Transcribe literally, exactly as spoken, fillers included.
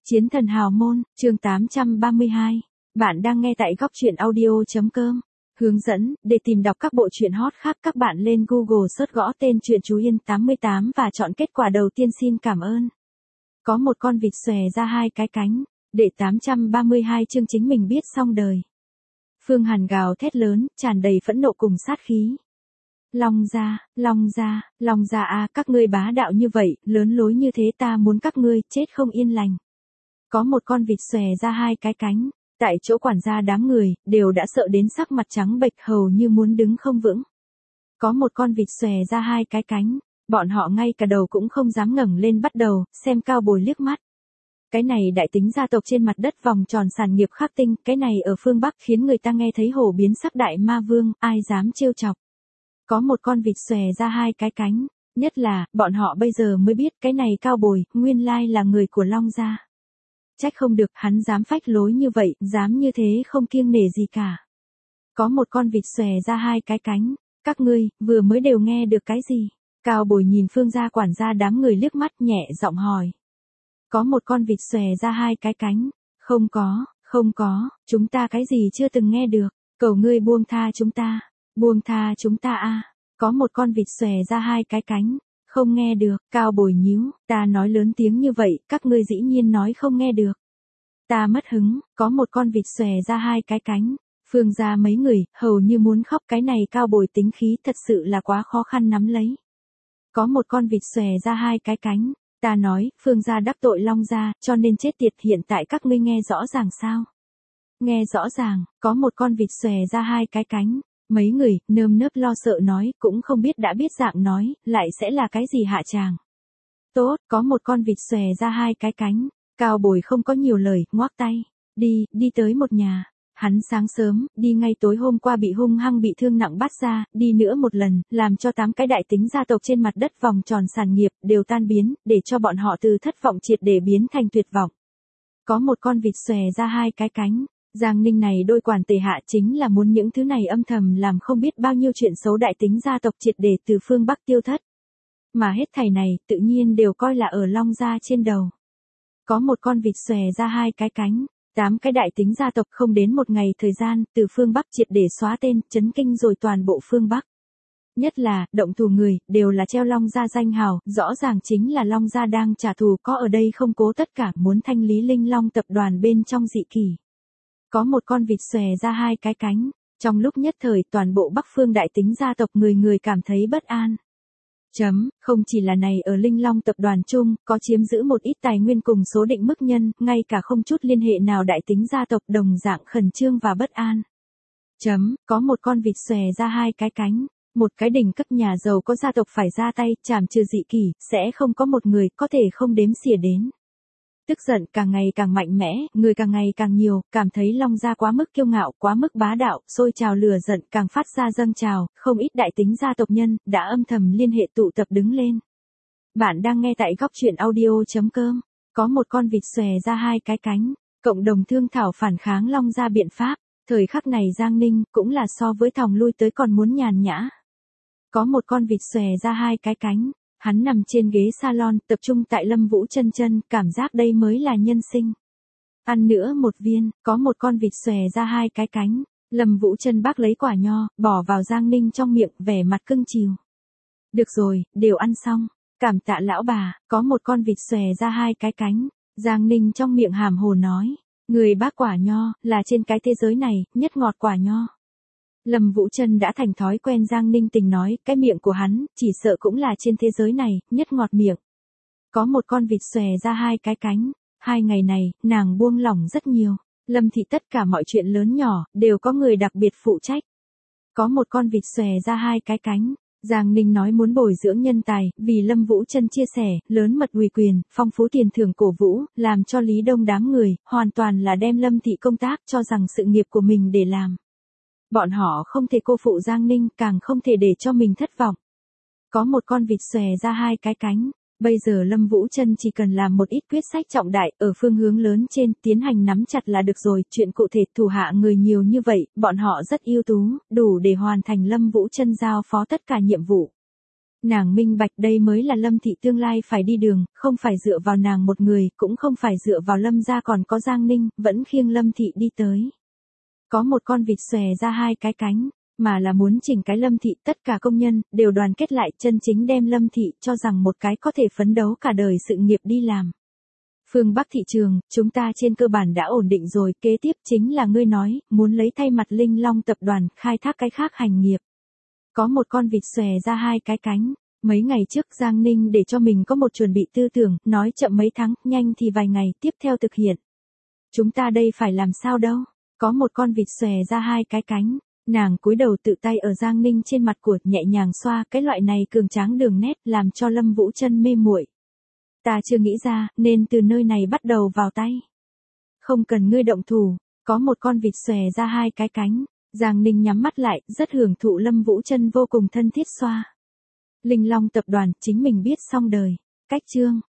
Chiến thần hào môn, chương tám trăm ba mươi hai. Bạn đang nghe tại góc truyện audio.com. Hướng dẫn, để tìm đọc các bộ truyện hot khác các bạn lên Google search gõ tên truyện Chú Yên tám mươi tám và chọn kết quả đầu tiên. Xin cảm ơn. Có một con vịt xòe ra hai cái cánh, để tám trăm ba mươi hai chương chính mình biết xong đời. Phương Hàn gào thét lớn, tràn đầy phẫn nộ cùng sát khí. Long gia, Long gia, Long gia à, các ngươi bá đạo như vậy, lớn lối như thế, ta muốn các ngươi chết không yên lành. Có một con vịt xòe ra hai cái cánh, tại chỗ quản gia đám người, đều đã sợ đến sắc mặt trắng bệch hầu như muốn đứng không vững. Có một con vịt xòe ra hai cái cánh, bọn họ ngay cả đầu cũng không dám ngẩng lên bắt đầu, xem Cao Bồi liếc mắt. Cái này đại tính gia tộc trên mặt đất vòng tròn sản nghiệp khắc tinh, cái này ở phương Bắc khiến người ta nghe thấy hổ biến sắc đại ma vương, ai dám trêu chọc. Có một con vịt xòe ra hai cái cánh, nhất là, bọn họ bây giờ mới biết cái này Cao Bồi, nguyên lai là người của Long gia. Trách không được, hắn dám phách lối như vậy, dám như thế không kiêng nể gì cả. Có một con vịt xòe ra hai cái cánh, các ngươi, vừa mới đều nghe được cái gì? Cao Bồi nhìn Phương gia quản gia đám người liếc mắt nhẹ giọng hỏi. Có một con vịt xòe ra hai cái cánh, không có, không có, chúng ta cái gì chưa từng nghe được, cầu ngươi buông tha chúng ta, buông tha chúng ta a. Có một con vịt xòe ra hai cái cánh. Không nghe được, Cao Bồi nhíu, ta nói lớn tiếng như vậy, các ngươi dĩ nhiên nói không nghe được. Ta mất hứng, có một con vịt xòe ra hai cái cánh, Phương gia mấy người, hầu như muốn khóc, cái này Cao Bồi tính khí thật sự là quá khó khăn nắm lấy. Có một con vịt xòe ra hai cái cánh, ta nói, Phương gia đắc tội Long gia, cho nên chết tiệt, hiện tại các ngươi nghe rõ ràng sao? Nghe rõ ràng, có một con vịt xòe ra hai cái cánh. Mấy người, nơm nớp lo sợ nói, cũng không biết đã biết dạng nói, lại sẽ là cái gì hạ tràng. Tốt, có một con vịt xòe ra hai cái cánh, Cao Bồi không có nhiều lời, ngoác tay, đi, đi tới một nhà. Hắn sáng sớm, đi ngay tối hôm qua bị hung hăng bị thương nặng bắt ra, đi nữa một lần, làm cho tám cái đại tính gia tộc trên mặt đất vòng tròn sản nghiệp, đều tan biến, để cho bọn họ từ thất vọng triệt để biến thành tuyệt vọng. Có một con vịt xòe ra hai cái cánh. Giang Ninh này đôi quản tề hạ chính là muốn những thứ này âm thầm làm không biết bao nhiêu chuyện xấu đại tính gia tộc triệt để từ phương Bắc tiêu thất. Mà hết thảy này, tự nhiên đều coi là ở Long gia trên đầu. Có một con vịt xòe ra hai cái cánh, tám cái đại tính gia tộc không đến một ngày thời gian, từ phương Bắc triệt để xóa tên, chấn kinh rồi toàn bộ phương Bắc. Nhất là, động thủ người, đều là treo Long gia danh hào, rõ ràng chính là Long gia đang trả thù, có ở đây không cố tất cả muốn thanh lý Linh Long tập đoàn bên trong dị kỷ. Có một con vịt xòe ra hai cái cánh, trong lúc nhất thời toàn bộ Bắc phương đại tính gia tộc người người cảm thấy bất an. Chấm, không chỉ là này ở Linh Long tập đoàn chung, có chiếm giữ một ít tài nguyên cùng số định mức nhân, ngay cả không chút liên hệ nào đại tính gia tộc đồng dạng khẩn trương và bất an. Chấm, có một con vịt xòe ra hai cái cánh, một cái đỉnh cấp nhà giàu có gia tộc phải ra tay, trảm trừ dị kỷ, sẽ không có một người có thể không đếm xỉa đến. Tức giận càng ngày càng mạnh mẽ, người càng ngày càng nhiều, cảm thấy Long gia quá mức kiêu ngạo, quá mức bá đạo, sôi trào lửa giận càng phát ra dâng trào, không ít đại tính gia tộc nhân, đã âm thầm liên hệ tụ tập đứng lên. Bạn đang nghe tại góc truyện audio.com, có một con vịt xòe ra hai cái cánh, cộng đồng thương thảo phản kháng Long gia biện pháp, thời khắc này Giang Ninh, cũng là so với thòng lui tới còn muốn nhàn nhã. Có một con vịt xòe ra hai cái cánh. Hắn nằm trên ghế salon, tập trung tại Lâm Vũ Chân chân, cảm giác đây mới là nhân sinh. Ăn nữa một viên, có một con vịt xòe ra hai cái cánh, Lâm Vũ Chân bác lấy quả nho, bỏ vào Giang Ninh trong miệng, vẻ mặt cưng chiều. Được rồi, đều ăn xong, cảm tạ lão bà, có một con vịt xòe ra hai cái cánh, Giang Ninh trong miệng hàm hồ nói, người bác quả nho, là trên cái thế giới này, nhất ngọt quả nho. Lâm Vũ Chân đã thành thói quen Giang Ninh tình nói, cái miệng của hắn, chỉ sợ cũng là trên thế giới này, nhất ngọt miệng. Có một con vịt xòe ra hai cái cánh, hai ngày này, nàng buông lỏng rất nhiều, Lâm thị tất cả mọi chuyện lớn nhỏ, đều có người đặc biệt phụ trách. Có một con vịt xòe ra hai cái cánh, Giang Ninh nói muốn bồi dưỡng nhân tài, vì Lâm Vũ Chân chia sẻ, lớn mật ủy quyền, phong phú tiền thưởng cổ vũ, làm cho Lý Đông đám người, hoàn toàn là đem Lâm thị công tác cho rằng sự nghiệp của mình để làm. Bọn họ không thể cô phụ Giang Ninh, càng không thể để cho mình thất vọng. Có một con vịt xòe ra hai cái cánh, bây giờ Lâm Vũ Chân chỉ cần làm một ít quyết sách trọng đại, ở phương hướng lớn trên, tiến hành nắm chặt là được rồi, chuyện cụ thể thủ hạ người nhiều như vậy, bọn họ rất ưu tú, đủ để hoàn thành Lâm Vũ Chân giao phó tất cả nhiệm vụ. Nàng minh bạch đây mới là Lâm thị tương lai phải đi đường, không phải dựa vào nàng một người, cũng không phải dựa vào Lâm gia còn có Giang Ninh, vẫn khiêng Lâm thị đi tới. Có một con vịt xòe ra hai cái cánh, mà là muốn chỉnh cái Lâm thị, tất cả công nhân, đều đoàn kết lại, chân chính đem Lâm thị, cho rằng một cái có thể phấn đấu cả đời sự nghiệp đi làm. Phương Bắc thị trường, chúng ta trên cơ bản đã ổn định rồi, kế tiếp chính là ngươi nói, muốn lấy thay mặt Linh Long tập đoàn, khai thác cái khác hành nghiệp. Có một con vịt xòe ra hai cái cánh, mấy ngày trước Giang Ninh để cho mình có một chuẩn bị tư tưởng, nói chậm mấy tháng, nhanh thì vài ngày, tiếp theo thực hiện. Chúng ta đây phải làm sao đâu, có một con vịt xòe ra hai cái cánh, nàng cúi đầu tự tay ở Giang Ninh trên mặt của, nhẹ nhàng xoa, cái loại này cường tráng đường nét, làm cho Lâm Vũ Chân mê muội. Ta chưa nghĩ ra, nên từ nơi này bắt đầu vào tay. Không cần ngươi động thủ, có một con vịt xòe ra hai cái cánh. Giang Ninh nhắm mắt lại, rất hưởng thụ Lâm Vũ Chân vô cùng thân thiết xoa. Linh Long tập đoàn, chính mình biết xong đời. Cách chương